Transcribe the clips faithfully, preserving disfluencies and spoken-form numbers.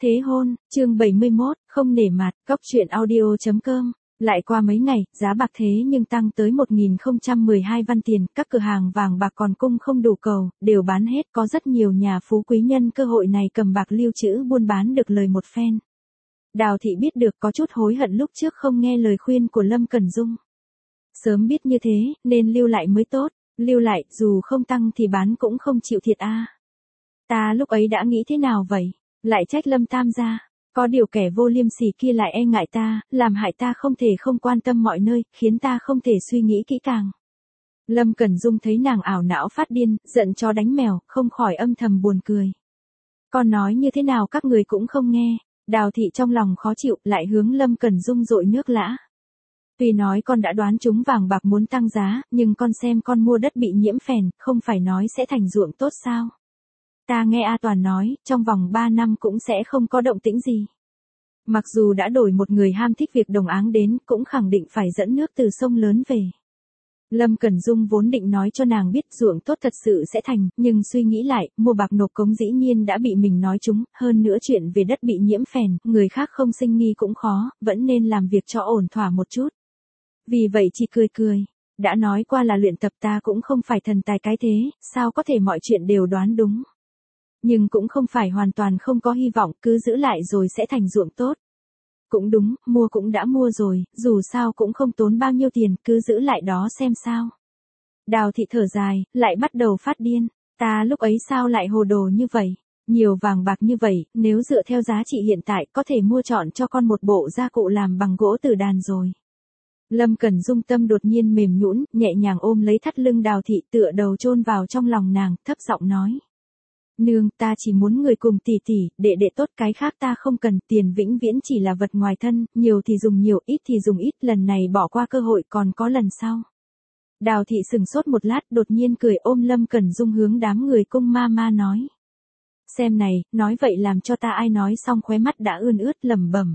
Thế hôn, chương bảy mươi mốt, không nể mặt, cóc truyện audio.com. Lại qua mấy ngày, giá bạc thế nhưng tăng tới một nghìn không trăm mười hai văn tiền, các cửa hàng vàng bạc còn cung không đủ cầu, đều bán hết, có rất nhiều nhà phú quý nhân cơ hội này cầm bạc lưu trữ buôn bán được lời một phen. Đào Thị biết được có chút hối hận lúc trước không nghe lời khuyên của Lâm Cẩn Dung. Sớm biết như thế, nên lưu lại mới tốt, lưu lại, dù không tăng thì bán cũng không chịu thiệt a. À. Ta lúc ấy đã nghĩ thế nào vậy? Lại trách Lâm Tam gia, có điều kẻ vô liêm sỉ kia lại e ngại ta, làm hại ta không thể không quan tâm mọi nơi, khiến ta không thể suy nghĩ kỹ càng. Lâm Cẩn Dung thấy nàng ảo não phát điên, giận chó đánh mèo, không khỏi âm thầm buồn cười. Con nói như thế nào các người cũng không nghe, Đào Thị trong lòng khó chịu, lại hướng Lâm Cẩn Dung dội nước lã. Tuy nói con đã đoán chúng vàng bạc muốn tăng giá, nhưng con xem con mua đất bị nhiễm phèn, không phải nói sẽ thành ruộng tốt sao? Ta nghe A Toàn nói, trong vòng ba năm cũng sẽ không có động tĩnh gì. Mặc dù đã đổi một người ham thích việc đồng áng đến, cũng khẳng định phải dẫn nước từ sông lớn về. Lâm Cẩn Dung vốn định nói cho nàng biết ruộng tốt thật sự sẽ thành, nhưng suy nghĩ lại, mua bạc nộp cống dĩ nhiên đã bị mình nói trúng, hơn nữa chuyện về đất bị nhiễm phèn, người khác không sinh nghi cũng khó, vẫn nên làm việc cho ổn thỏa một chút. Vì vậy chỉ cười cười, đã nói qua là luyện tập ta cũng không phải thần tài cái thế, sao có thể mọi chuyện đều đoán đúng. Nhưng cũng không phải hoàn toàn không có hy vọng, cứ giữ lại rồi sẽ thành ruộng tốt. Cũng đúng, mua cũng đã mua rồi, dù sao cũng không tốn bao nhiêu tiền, cứ giữ lại đó xem sao. Đào Thị thở dài, lại bắt đầu phát điên, ta lúc ấy sao lại hồ đồ như vậy, nhiều vàng bạc như vậy, nếu dựa theo giá trị hiện tại có thể mua chọn cho con một bộ gia cụ làm bằng gỗ tử đàn rồi. Lâm Cẩn Dung tâm đột nhiên mềm nhũn, nhẹ nhàng ôm lấy thắt lưng Đào Thị tựa đầu chôn vào trong lòng nàng, thấp giọng nói. Nương, ta chỉ muốn người cùng tỷ tỷ, đệ đệ tốt, cái khác ta không cần, tiền vĩnh viễn chỉ là vật ngoài thân, nhiều thì dùng nhiều, ít thì dùng ít, lần này bỏ qua cơ hội còn có lần sau. Đào Thị sừng sốt một lát, đột nhiên cười ôm Lâm Cẩn Dung hướng đám người cung ma ma nói. Xem này, nói vậy làm cho ta ai nói xong khóe mắt đã ươn ướt lẩm bẩm.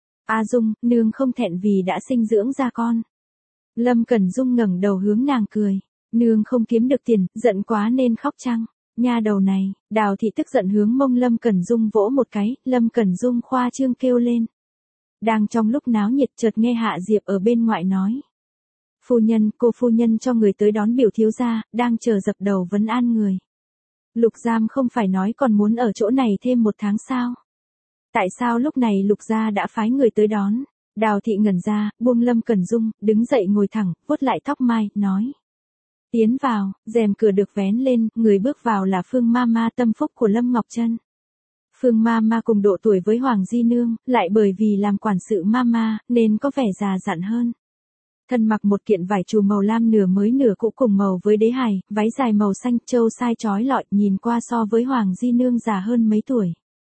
A Dung, nương không thẹn vì đã sinh dưỡng ra con. Lâm Cẩn Dung ngẩng đầu hướng nàng cười, nương không kiếm được tiền, giận quá nên khóc chăng? Nha đầu này, Đào Thị tức giận hướng mông Lâm Cẩn Dung vỗ một cái, Lâm Cẩn Dung khoa trương kêu lên. Đang trong lúc náo nhiệt chợt nghe Hạ Diệp ở bên ngoại nói. Phu nhân, cô phu nhân cho người tới đón biểu thiếu gia, đang chờ dập đầu vấn an người. Lục Giam không phải nói còn muốn ở chỗ này thêm một tháng sao? Tại sao lúc này Lục gia đã phái người tới đón? Đào Thị ngẩn ra, buông Lâm Cẩn Dung, đứng dậy ngồi thẳng, vuốt lại tóc mai, nói. Tiến vào, rèm cửa được vén lên, người bước vào là Phương Mama tâm phúc của Lâm Ngọc Trân. Phương Mama cùng độ tuổi với Hoàng Di Nương, lại bởi vì làm quản sự Mama, nên có vẻ già dặn hơn. Thân mặc một kiện vải trù màu lam nửa mới nửa cũ cùng màu với đế hài, váy dài màu xanh châu sai trói lọi, nhìn qua so với Hoàng Di Nương già hơn mấy tuổi.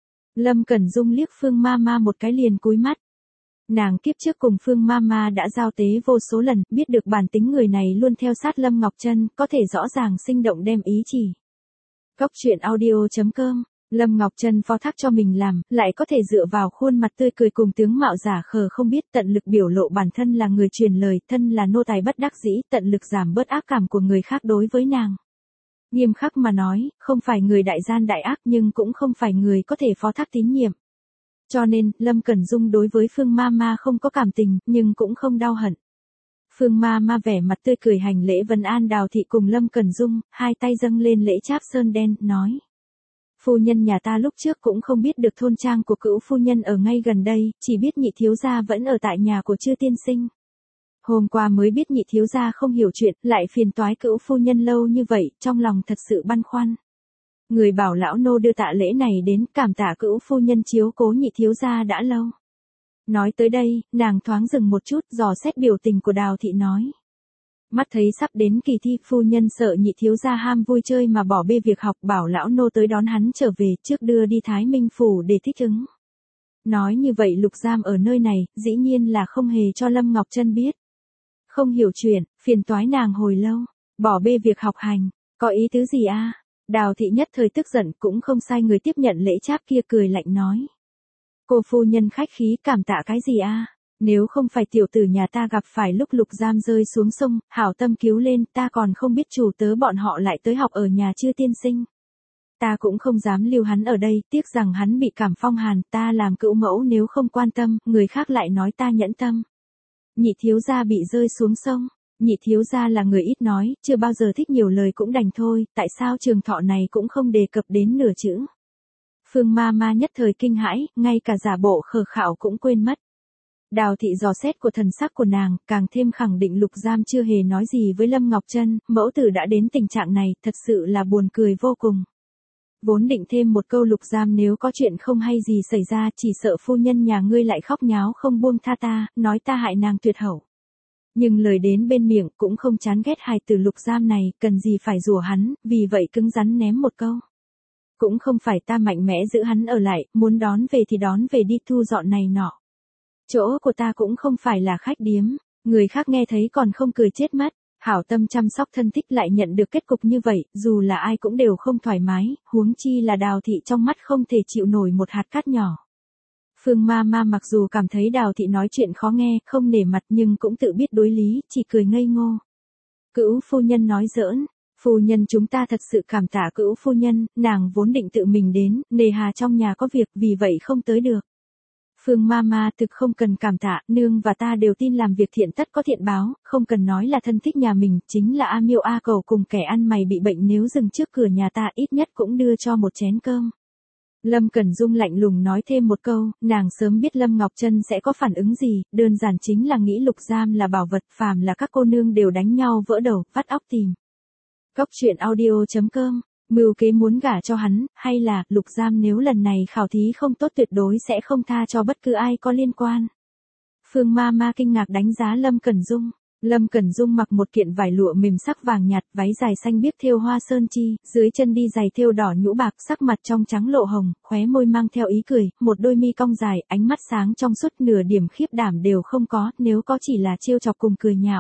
Lâm Cẩn Dung liếc Phương Mama một cái liền cúi mắt. Nàng kiếp trước cùng Phương Mama đã giao tế vô số lần, biết được bản tính người này luôn theo sát Lâm Ngọc Trân, có thể rõ ràng sinh động đem ý chỉ. Cóc truyện audio.com, Lâm Ngọc Trân phó thác cho mình làm, lại có thể dựa vào khuôn mặt tươi cười cùng tướng mạo giả khờ không biết tận lực biểu lộ bản thân là người truyền lời, thân là nô tài bất đắc dĩ, tận lực giảm bớt ác cảm của người khác đối với nàng. Nghiêm khắc mà nói, không phải người đại gian đại ác nhưng cũng không phải người có thể phó thác tín nhiệm. Cho nên, Lâm Cẩn Dung đối với Phương Mama không có cảm tình, nhưng cũng không đau hận. Phương Mama vẻ mặt tươi cười hành lễ vấn an Đào Thị cùng Lâm Cẩn Dung, hai tay dâng lên lễ cháp sơn đen, nói. Phu nhân nhà ta lúc trước cũng không biết được thôn trang của cữu phu nhân ở ngay gần đây, chỉ biết nhị thiếu gia vẫn ở tại nhà của Chư tiên sinh. Hôm qua mới biết nhị thiếu gia không hiểu chuyện, lại phiền toái cữu phu nhân lâu như vậy, trong lòng thật sự băn khoăn. Người bảo lão nô đưa tạ lễ này đến, cảm tạ cữu phu nhân chiếu cố nhị thiếu gia đã lâu. Nói tới đây, nàng thoáng dừng một chút, dò xét biểu tình của Đào Thị nói. Mắt thấy sắp đến kỳ thi, phu nhân sợ nhị thiếu gia ham vui chơi mà bỏ bê việc học, bảo lão nô tới đón hắn trở về, trước đưa đi Thái Minh phủ để thích ứng. Nói như vậy Lục Giam ở nơi này, dĩ nhiên là không hề cho Lâm Ngọc Trân biết. Không hiểu chuyện, phiền toái nàng hồi lâu, bỏ bê việc học hành, có ý tứ gì a? Đào Thị nhất thời tức giận, cũng không sai người tiếp nhận lễ cháp kia cười lạnh nói. Cô phu nhân khách khí, cảm tạ cái gì a? Nếu không phải tiểu tử nhà ta gặp phải lúc Lục Giam rơi xuống sông, hảo tâm cứu lên, ta còn không biết chủ tớ bọn họ lại tới học ở nhà Chư tiên sinh. Ta cũng không dám lưu hắn ở đây, tiếc rằng hắn bị cảm phong hàn, ta làm cữu mẫu nếu không quan tâm, người khác lại nói ta nhẫn tâm. Nhị thiếu gia bị rơi xuống sông. Nhị thiếu gia là người ít nói, chưa bao giờ thích nhiều lời cũng đành thôi, tại sao trường thọ này cũng không đề cập đến nửa chữ. Phương ma ma nhất thời kinh hãi, ngay cả giả bộ khờ khạo cũng quên mất. Đào thị dò xét của thần sắc của nàng, càng thêm khẳng định Lục Giam chưa hề nói gì với Lâm Ngọc Trân, mẫu tử đã đến tình trạng này, thật sự là buồn cười vô cùng. Vốn định thêm một câu Lục Giam nếu có chuyện không hay gì xảy ra, chỉ sợ phu nhân nhà ngươi lại khóc nháo không buông tha ta, nói ta hại nàng tuyệt hậu. Nhưng lời đến bên miệng cũng không chán ghét hài tử Lục Giam này, cần gì phải rủa hắn, vì vậy cứng rắn ném một câu. Cũng không phải ta mạnh mẽ giữ hắn ở lại, muốn đón về thì đón về đi, thu dọn này nọ. Chỗ của ta cũng không phải là khách điếm, người khác nghe thấy còn không cười chết mất. Hảo tâm chăm sóc thân thích lại nhận được kết cục như vậy, dù là ai cũng đều không thoải mái, huống chi là Đào thị trong mắt không thể chịu nổi một hạt cát nhỏ. Phương ma ma mặc dù cảm thấy Đào thị nói chuyện khó nghe, không nể mặt nhưng cũng tự biết đối lý, chỉ cười ngây ngô. Cữu phu nhân nói giỡn, phu nhân chúng ta thật sự cảm tạ cữu phu nhân, nàng vốn định tự mình đến, nề hà trong nhà có việc vì vậy không tới được. Phương ma ma thực không cần cảm tạ, nương và ta đều tin làm việc thiện tất có thiện báo, không cần nói là thân thích nhà mình, chính là A Miêu A Cầu cùng kẻ ăn mày bị bệnh nếu dừng trước cửa nhà ta ít nhất cũng đưa cho một chén cơm. Lâm Cẩn Dung lạnh lùng nói thêm một câu, nàng sớm biết Lâm Ngọc Trân sẽ có phản ứng gì, đơn giản chính là nghĩ Lục Giam là bảo vật, phàm là các cô nương đều đánh nhau vỡ đầu, vắt óc tìm. Cóc truyện audio chấm com, mưu kế muốn gả cho hắn, hay là, Lục Giam nếu lần này khảo thí không tốt tuyệt đối sẽ không tha cho bất cứ ai có liên quan. Phương ma ma kinh ngạc đánh giá Lâm Cẩn Dung. Lâm Cẩn Dung mặc một kiện vải lụa mềm sắc vàng nhạt, váy dài xanh biếc thêu hoa sơn chi, dưới chân đi giày thêu đỏ nhũ bạc, sắc mặt trong trắng lộ hồng, khóe môi mang theo ý cười, một đôi mi cong dài, ánh mắt sáng trong suốt, nửa điểm khiếp đảm đều không có, nếu có chỉ là trêu chọc cùng cười nhạo.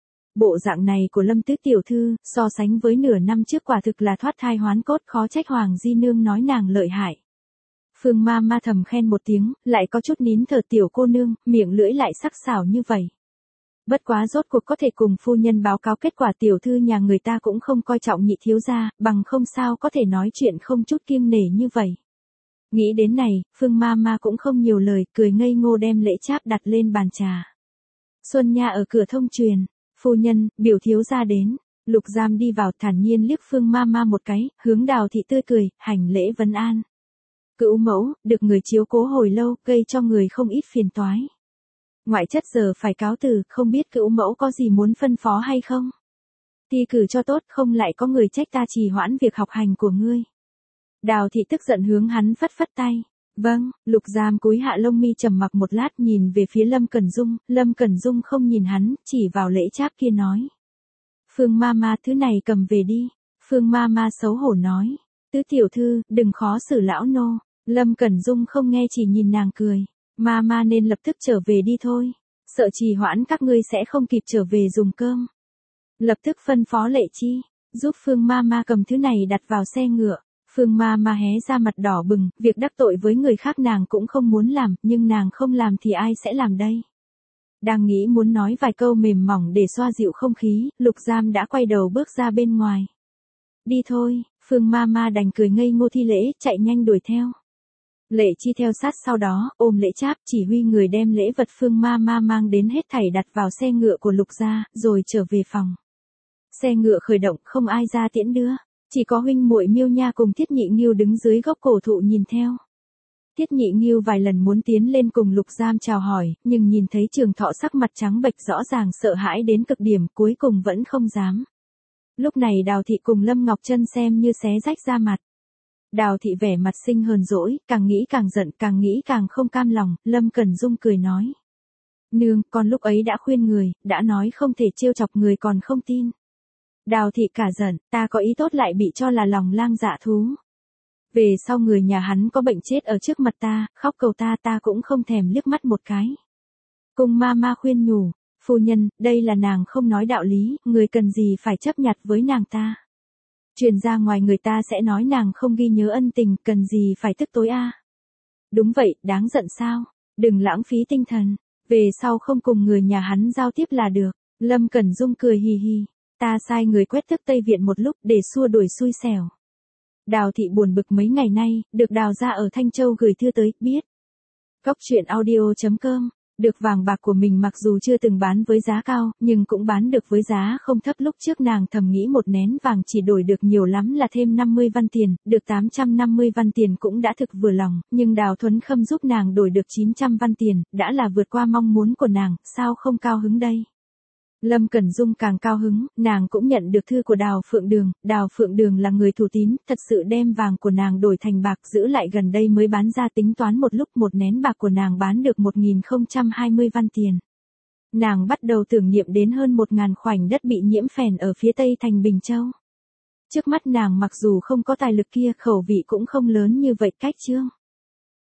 Bộ dạng này của Lâm Tứ tiểu thư, so sánh với nửa năm trước quả thực là thoát thai hoán cốt, khó trách Hoàng Di Nương nói nàng lợi hại. Phương ma ma thầm khen một tiếng, lại có chút nín thở, tiểu cô nương, miệng lưỡi lại sắc sảo như vậy. Bất quá rốt cuộc có thể cùng phu nhân báo cáo kết quả, tiểu thư nhà người ta cũng không coi trọng nhị thiếu gia, bằng không sao có thể nói chuyện không chút kiêng nể như vậy. Nghĩ đến này, Phương ma ma cũng không nhiều lời, cười ngây ngô đem lễ cháp đặt lên bàn trà. Xuân Nha ở cửa thông truyền, phu nhân, biểu thiếu gia đến. Lục Giam đi vào thản nhiên liếc Phương ma ma một cái, hướng Đào thị tươi cười, hành lễ vấn an. Cữu mẫu, được người chiếu cố hồi lâu, gây cho người không ít phiền toái. Ngoại chất giờ phải cáo từ, không biết cữu mẫu có gì muốn phân phó hay không? Thi cử cho tốt, không lại có người trách ta trì hoãn việc học hành của ngươi. Đào thị tức giận hướng hắn phất phất tay. Vâng, Lục Giam cúi hạ lông mi trầm mặc một lát, nhìn về phía Lâm Cẩn Dung, Lâm Cẩn Dung không nhìn hắn, chỉ vào lễ cháp kia nói. Phương ma ma, thứ này cầm về đi. Phương ma ma xấu hổ nói. Tứ tiểu thư, đừng khó xử lão nô. Lâm Cẩn Dung không nghe, chỉ nhìn nàng cười. Ma ma nên lập tức trở về đi thôi. Sợ trì hoãn các ngươi sẽ không kịp trở về dùng cơm. Lập tức phân phó Lệ Chi, giúp Phương ma ma cầm thứ này đặt vào xe ngựa. Phương ma ma hé ra mặt đỏ bừng, việc đắc tội với người khác nàng cũng không muốn làm, nhưng nàng không làm thì ai sẽ làm đây? Đang nghĩ muốn nói vài câu mềm mỏng để xoa dịu không khí, Lục Giam đã quay đầu bước ra bên ngoài. Đi thôi, Phương ma ma đành cười ngây ngô thi lễ, chạy nhanh đuổi theo. Lệ Chi theo sát sau đó, ôm lễ cháp, chỉ huy người đem lễ vật Phương ma ma mang đến hết thảy đặt vào xe ngựa của Lục gia, rồi trở về phòng. Xe ngựa khởi động, không ai ra tiễn đưa, chỉ có huynh muội Miêu Nha cùng Thiết Nhị Nghiêu đứng dưới gốc cổ thụ nhìn theo. Thiết Nhị Nghiêu vài lần muốn tiến lên cùng Lục Giam chào hỏi, nhưng nhìn thấy Trường Thọ sắc mặt trắng bệch rõ ràng sợ hãi đến cực điểm, cuối cùng vẫn không dám. Lúc này Đào thị cùng Lâm Ngọc Trân xem như xé rách da mặt. Đào thị vẻ mặt sinh hờn dỗi, càng nghĩ càng giận, càng nghĩ càng không cam lòng, Lâm Cẩn Dung cười nói. Nương, con lúc ấy đã khuyên người, đã nói không thể trêu chọc người còn không tin. Đào thị cả giận, ta có ý tốt lại bị cho là lòng lang dạ thú. Về sau người nhà hắn có bệnh chết ở trước mặt ta, khóc cầu ta ta cũng không thèm liếc mắt một cái. Cung ma ma khuyên nhủ, phu nhân, đây là nàng không nói đạo lý, người cần gì phải chấp nhặt với nàng ta. Truyền ra ngoài người ta sẽ nói nàng không ghi nhớ ân tình, cần gì phải tức tối a? Đúng vậy, đáng giận sao? Đừng lãng phí tinh thần, về sau không cùng người nhà hắn giao tiếp là được. Lâm Cẩn Dung cười hì hì, ta sai người quét tước Tây Viện một lúc để xua đuổi xui xẻo. Đào thị buồn bực mấy ngày nay, được Đào gia ở Thanh Châu gửi thư tới, biết. Cóc truyện audio chấm com, được vàng bạc của mình mặc dù chưa từng bán với giá cao, nhưng cũng bán được với giá không thấp. Lúc trước nàng thầm nghĩ một nén vàng chỉ đổi được nhiều lắm là thêm năm mươi văn tiền, được tám trăm năm mươi văn tiền cũng đã thực vừa lòng, nhưng Đào Thuấn Khâm giúp nàng đổi được chín trăm văn tiền, đã là vượt qua mong muốn của nàng, sao không cao hứng đây? Lâm Cẩn Dung càng cao hứng, nàng cũng nhận được thư của Đào Phượng Đường, Đào Phượng Đường là người thủ tín, thật sự đem vàng của nàng đổi thành bạc, giữ lại gần đây mới bán ra, tính toán một lúc một nén bạc của nàng bán được một nghìn không trăm hai mươi văn tiền. Nàng bắt đầu tưởng niệm đến hơn một ngàn khoảnh đất bị nhiễm phèn ở phía tây thành Bình Châu. Trước mắt nàng mặc dù không có tài lực kia, khẩu vị cũng không lớn như vậy cách chương.